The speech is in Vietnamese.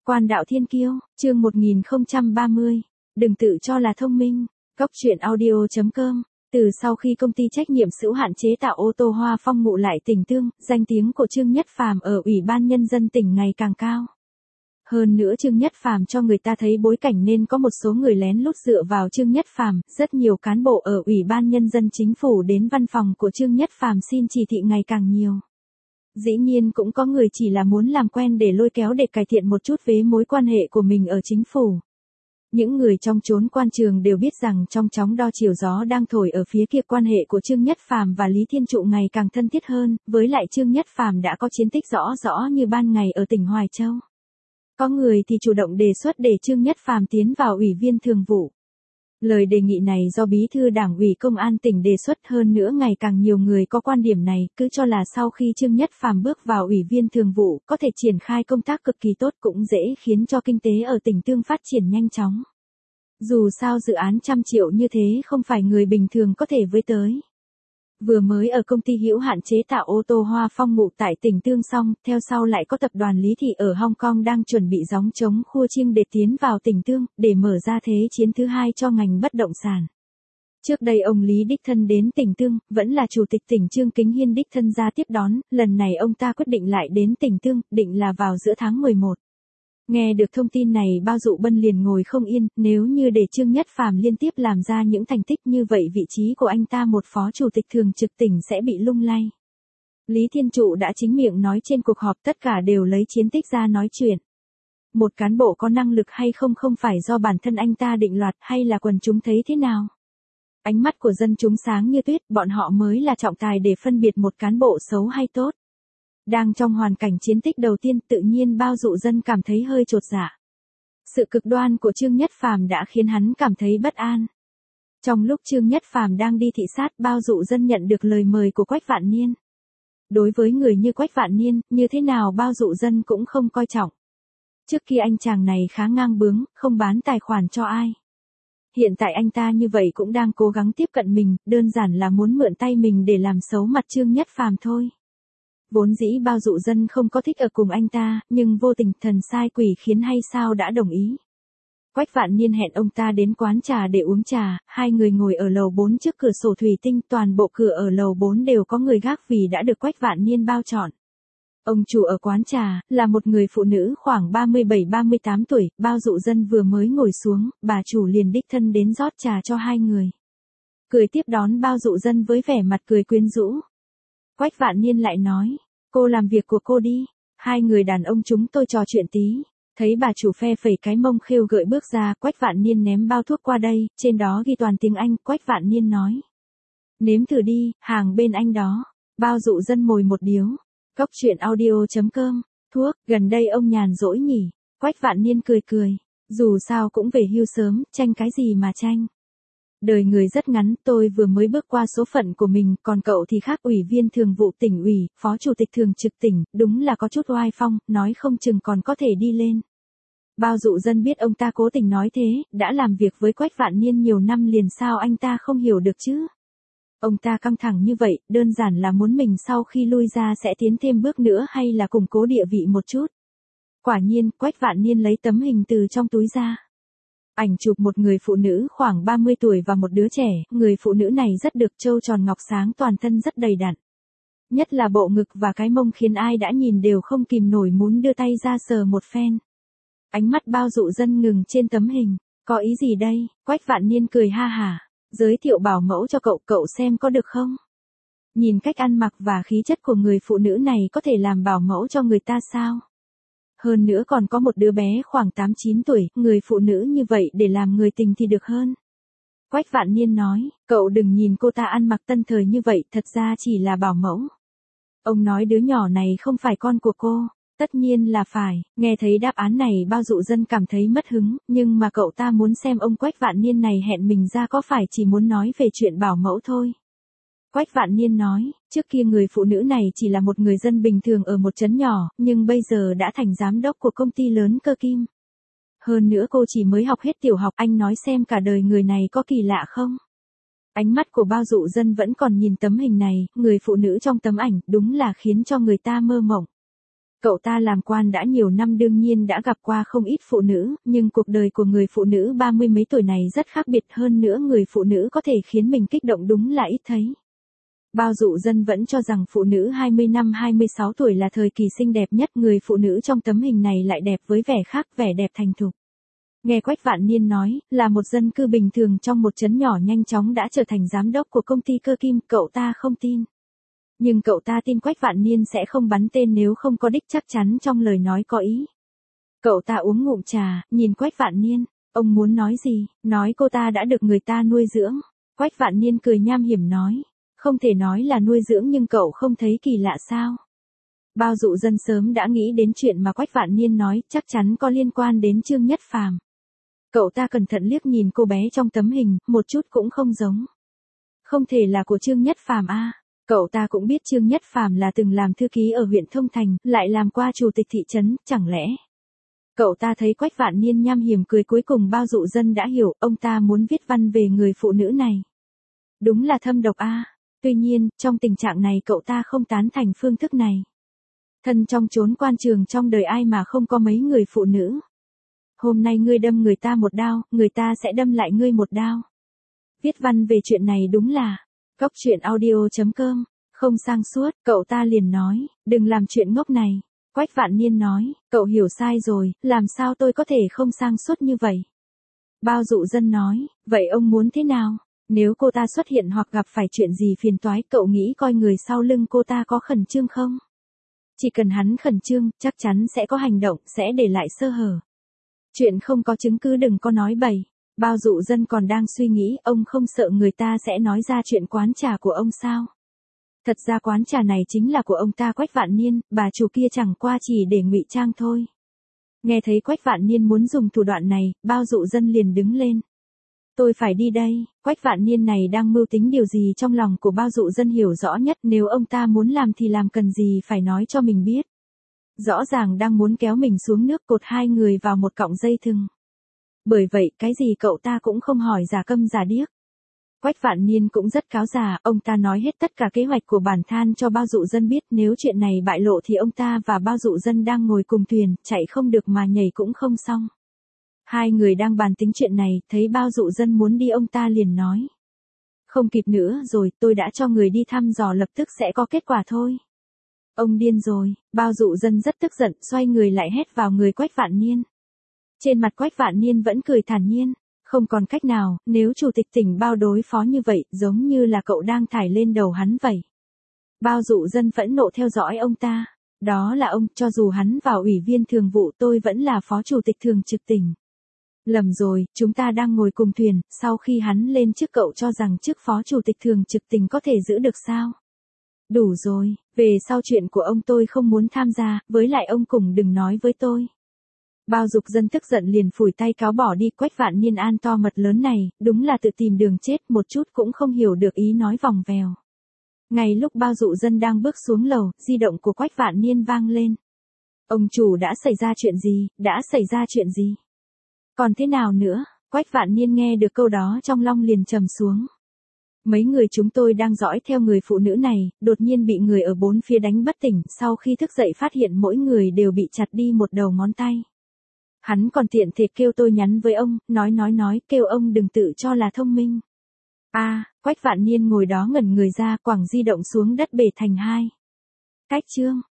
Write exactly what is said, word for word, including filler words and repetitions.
Quan đạo thiên kiêu, chương một nghìn không trăm ba mươi. Đừng tự cho là thông minh. Cốc truyện audio chấm com. Từ sau khi công ty trách nhiệm hữu hạn chế tạo ô tô Hoa Phong ngụ lại tỉnh Tương, danh tiếng của Trương Nhất Phàm ở Ủy ban Nhân dân tỉnh ngày càng cao. Hơn nữa Trương Nhất Phàm cho người ta thấy bối cảnh nên có một số người lén lút dựa vào Trương Nhất Phàm, rất nhiều cán bộ ở Ủy ban Nhân dân chính phủ đến văn phòng của Trương Nhất Phàm xin chỉ thị ngày càng nhiều. Dĩ nhiên cũng có người chỉ là muốn làm quen để lôi kéo để cải thiện một chút về mối quan hệ của mình ở chính phủ. Những người trong chốn quan trường đều biết rằng trong chóng đo chiều gió đang thổi ở phía kia, quan hệ của Trương Nhất Phàm và Lý Thiên Trụ ngày càng thân thiết hơn, với lại Trương Nhất Phàm đã có chiến tích rõ rõ như ban ngày ở tỉnh Hoài Châu. Có người thì chủ động đề xuất để Trương Nhất Phàm tiến vào Ủy viên Thường vụ. Lời đề nghị này do Bí thư Đảng ủy Công an tỉnh đề xuất, hơn nữa ngày càng nhiều người có quan điểm này, cứ cho là sau khi Trương Nhất Phàm bước vào Ủy viên Thường vụ, có thể triển khai công tác cực kỳ tốt, cũng dễ khiến cho kinh tế ở tỉnh Tương phát triển nhanh chóng. Dù sao dự án trăm triệu như thế không phải người bình thường có thể với tới. Vừa mới ở công ty hữu hạn chế tạo ô tô Hoa Phong ngụ tại tỉnh Tương xong, theo sau lại có tập đoàn Lý Thị ở Hong Kong đang chuẩn bị gióng trống khua chiêng để tiến vào tỉnh Tương, để mở ra thế chiến thứ hai cho ngành bất động sản. Trước đây ông Lý đích thân đến tỉnh Tương, vẫn là chủ tịch tỉnh Trương Kính Hiên đích thân ra tiếp đón, lần này ông ta quyết định lại đến tỉnh Tương, định là vào giữa tháng mười một. Nghe được thông tin này Bao Dụ Bân liền ngồi không yên, nếu như để Trương Nhất Phàm liên tiếp làm ra những thành tích như vậy, vị trí của anh ta một phó chủ tịch thường trực tỉnh sẽ bị lung lay. Lý Thiên Trụ đã chính miệng nói trên cuộc họp tất cả đều lấy chiến tích ra nói chuyện. Một cán bộ có năng lực hay không không phải do bản thân anh ta định đoạt, hay là quần chúng thấy thế nào. Ánh mắt của dân chúng sáng như tuyết, bọn họ mới là trọng tài để phân biệt một cán bộ xấu hay tốt. Đang trong hoàn cảnh chiến tích đầu tiên, tự nhiên Bao Dụ Dân cảm thấy hơi chột dạ. Sự cực đoan của Trương Nhất Phàm đã khiến hắn cảm thấy bất an. Trong lúc Trương Nhất Phàm đang đi thị sát, Bao Dụ Dân nhận được lời mời của Quách Vạn Niên. Đối với người như Quách Vạn Niên, như thế nào Bao Dụ Dân cũng không coi trọng. Trước kia anh chàng này khá ngang bướng, không bán tài khoản cho ai. Hiện tại anh ta như vậy cũng đang cố gắng tiếp cận mình, đơn giản là muốn mượn tay mình để làm xấu mặt Trương Nhất Phàm thôi. Vốn dĩ Bao Dụ Dân không có thích ở cùng anh ta, nhưng vô tình thần sai quỷ khiến hay sao đã đồng ý. Quách Vạn Niên hẹn ông ta đến quán trà để uống trà, hai người ngồi ở lầu bốn trước cửa sổ thủy tinh, toàn bộ cửa ở lầu bốn đều có người gác vì đã được Quách Vạn Niên bao chọn. Ông chủ ở quán trà, là một người phụ nữ khoảng ba mươi bảy ba mươi tám tuổi, Bao Dụ Dân vừa mới ngồi xuống, bà chủ liền đích thân đến rót trà cho hai người. Cười tiếp đón Bao Dụ Dân với vẻ mặt cười quyến rũ. Quách Vạn Niên lại nói, cô làm việc của cô đi, hai người đàn ông chúng tôi trò chuyện tí. Thấy bà chủ phe phẩy cái mông khêu gợi bước ra, Quách Vạn Niên ném bao thuốc qua đây, trên đó ghi toàn tiếng Anh, Quách Vạn Niên nói. Nếm thử đi, hàng bên anh đó. Bao Dụ Dân mồi một điếu. Cốc truyện audio chấm com, thuốc, gần đây ông nhàn rỗi nhỉ. Quách Vạn Niên cười cười, dù sao cũng về hưu sớm, tranh cái gì mà tranh. Đời người rất ngắn, tôi vừa mới bước qua số phận của mình, còn cậu thì khác, Ủy viên Thường vụ tỉnh ủy, phó chủ tịch thường trực tỉnh, đúng là có chút oai phong, nói không chừng còn có thể đi lên. Bao Dụ Dân biết ông ta cố tình nói thế, đã làm việc với Quách Vạn Niên nhiều năm liền, sao anh ta không hiểu được chứ. Ông ta căng thẳng như vậy, đơn giản là muốn mình sau khi lui ra sẽ tiến thêm bước nữa, hay là củng cố địa vị một chút. Quả nhiên, Quách Vạn Niên lấy tấm hình từ trong túi ra. Ảnh chụp một người phụ nữ khoảng ba mươi tuổi và một đứa trẻ, người phụ nữ này rất được trâu tròn ngọc sáng, toàn thân rất đầy đặn. Nhất là bộ ngực và cái mông khiến ai đã nhìn đều không kìm nổi muốn đưa tay ra sờ một phen. Ánh mắt Bao Dụ Dân ngừng trên tấm hình, có ý gì đây? Quách Vạn Niên cười ha hả, giới thiệu bảo mẫu cho cậu, cậu xem có được không? Nhìn cách ăn mặc và khí chất của người phụ nữ này có thể làm bảo mẫu cho người ta sao? Hơn nữa còn có một đứa bé khoảng tám chín tuổi, người phụ nữ như vậy để làm người tình thì được hơn. Quách Vạn Niên nói, cậu đừng nhìn cô ta ăn mặc tân thời như vậy, thật ra chỉ là bảo mẫu. Ông nói đứa nhỏ này không phải con của cô, tất nhiên là phải. Nghe thấy đáp án này Bao Dụ Dân cảm thấy mất hứng, nhưng mà cậu ta muốn xem ông Quách Vạn Niên này hẹn mình ra có phải chỉ muốn nói về chuyện bảo mẫu thôi. Quách Vạn Niên nói, trước kia người phụ nữ này chỉ là một người dân bình thường ở một trấn nhỏ, nhưng bây giờ đã thành giám đốc của công ty lớn cơ kim. Hơn nữa cô chỉ mới học hết tiểu học, anh nói xem cả đời người này có kỳ lạ không? Ánh mắt của Bao Dụ Dân vẫn còn nhìn tấm hình này, người phụ nữ trong tấm ảnh, đúng là khiến cho người ta mơ mộng. Cậu ta làm quan đã nhiều năm đương nhiên đã gặp qua không ít phụ nữ, nhưng cuộc đời của người phụ nữ ba mươi mấy tuổi này rất khác biệt, hơn nữa người phụ nữ có thể khiến mình kích động đúng là ít thấy. Bao dụ dân vẫn cho rằng phụ nữ hai mươi năm hai mươi sáu tuổi là thời kỳ xinh đẹp nhất, người phụ nữ trong tấm hình này lại đẹp với vẻ khác, vẻ đẹp thành thục. Nghe Quách Vạn Niên nói, là một dân cư bình thường trong một trấn nhỏ nhanh chóng đã trở thành giám đốc của công ty cơ kim, cậu ta không tin. Nhưng cậu ta tin Quách Vạn Niên sẽ không bắn tên nếu không có đích chắc chắn trong lời nói có ý. Cậu ta uống ngụm trà, nhìn Quách Vạn Niên, ông muốn nói gì, nói cô ta đã được người ta nuôi dưỡng. Quách Vạn Niên cười nham hiểm nói, không thể nói là nuôi dưỡng nhưng cậu không thấy kỳ lạ sao? Bao dụ dân sớm đã nghĩ đến chuyện mà Quách Vạn Niên nói, chắc chắn có liên quan đến Trương Nhất Phàm. Cậu ta cẩn thận liếc nhìn cô bé trong tấm hình, một chút cũng không giống. Không thể là của Trương Nhất Phàm a. Cậu ta cũng biết Trương Nhất Phàm là từng làm thư ký ở huyện Thông Thành, lại làm qua chủ tịch thị trấn, chẳng lẽ. Cậu ta thấy Quách Vạn Niên nham hiểm cười, cuối cùng bao dụ dân đã hiểu, ông ta muốn viết văn về người phụ nữ này. Đúng là thâm độc a. Tuy nhiên, trong tình trạng này cậu ta không tán thành phương thức này. Thân trong chốn quan trường trong đời ai mà không có mấy người phụ nữ. Hôm nay ngươi đâm người ta một đao, người ta sẽ đâm lại ngươi một đao. Viết văn về chuyện này đúng là Cóc Truyện Audio chấm com, không sang suốt, cậu ta liền nói, đừng làm chuyện ngốc này. Quách Vạn Niên nói, cậu hiểu sai rồi, làm sao tôi có thể không sang suốt như vậy. Bao dụ dân nói, vậy ông muốn thế nào? Nếu cô ta xuất hiện hoặc gặp phải chuyện gì phiền toái, cậu nghĩ coi người sau lưng cô ta có khẩn trương không? Chỉ cần hắn khẩn trương, chắc chắn sẽ có hành động, sẽ để lại sơ hở. Chuyện không có chứng cứ đừng có nói bậy. Bao dụ dân còn đang suy nghĩ, ông không sợ người ta sẽ nói ra chuyện quán trà của ông sao? Thật ra quán trà này chính là của ông ta Quách Vạn Niên, bà chủ kia chẳng qua chỉ để ngụy trang thôi. Nghe thấy Quách Vạn Niên muốn dùng thủ đoạn này, bao dụ dân liền đứng lên. Tôi phải đi đây, Quách Vạn Niên này đang mưu tính điều gì trong lòng của bao dụ dân hiểu rõ nhất, nếu ông ta muốn làm thì làm, cần gì phải nói cho mình biết. Rõ ràng đang muốn kéo mình xuống nước, cột hai người vào một cọng dây thừng. Bởi vậy, cái gì cậu ta cũng không hỏi giả câm giả điếc. Quách Vạn Niên cũng rất cáo già, ông ta nói hết tất cả kế hoạch của bản thân cho bao dụ dân biết, nếu chuyện này bại lộ thì ông ta và bao dụ dân đang ngồi cùng thuyền, chạy không được mà nhảy cũng không xong. Hai người đang bàn tính chuyện này, thấy bao dụ dân muốn đi ông ta liền nói. Không kịp nữa rồi, tôi đã cho người đi thăm dò, lập tức sẽ có kết quả thôi. Ông điên rồi, bao dụ dân rất tức giận, xoay người lại hét vào người Quách Vạn Niên. Trên mặt Quách Vạn Niên vẫn cười thản nhiên, không còn cách nào, nếu chủ tịch tỉnh bao đối phó như vậy, giống như là cậu đang thải lên đầu hắn vậy. Bao dụ dân phẫn nộ theo dõi ông ta, đó là ông, cho dù hắn vào ủy viên thường vụ tôi vẫn là phó chủ tịch thường trực tỉnh. Lầm rồi, chúng ta đang ngồi cùng thuyền, sau khi hắn lên chức cậu cho rằng chức phó chủ tịch thường trực tỉnh có thể giữ được sao? Đủ rồi, về sau chuyện của ông tôi không muốn tham gia, với lại ông cùng đừng nói với tôi. Bao dục dân tức giận liền phủi tay cáo bỏ đi. Quách Vạn Niên an to mật lớn này, đúng là tự tìm đường chết, một chút cũng không hiểu được ý nói vòng vèo. Ngay lúc bao dụ dân đang bước xuống lầu, di động của Quách Vạn Niên vang lên. Ông chủ, đã xảy ra chuyện gì, đã xảy ra chuyện gì? Còn thế nào nữa? Quách Vạn Niên nghe được câu đó trong lòng liền trầm xuống. Mấy người chúng tôi đang dõi theo người phụ nữ này, đột nhiên bị người ở bốn phía đánh bất tỉnh, sau khi thức dậy phát hiện mỗi người đều bị chặt đi một đầu ngón tay. Hắn còn tiện thể kêu tôi nhắn với ông, nói nói nói, kêu ông đừng tự cho là thông minh. A, à, Quách Vạn Niên ngồi đó ngẩn người ra, quẳng di động xuống đất bể thành hai. Cách chương.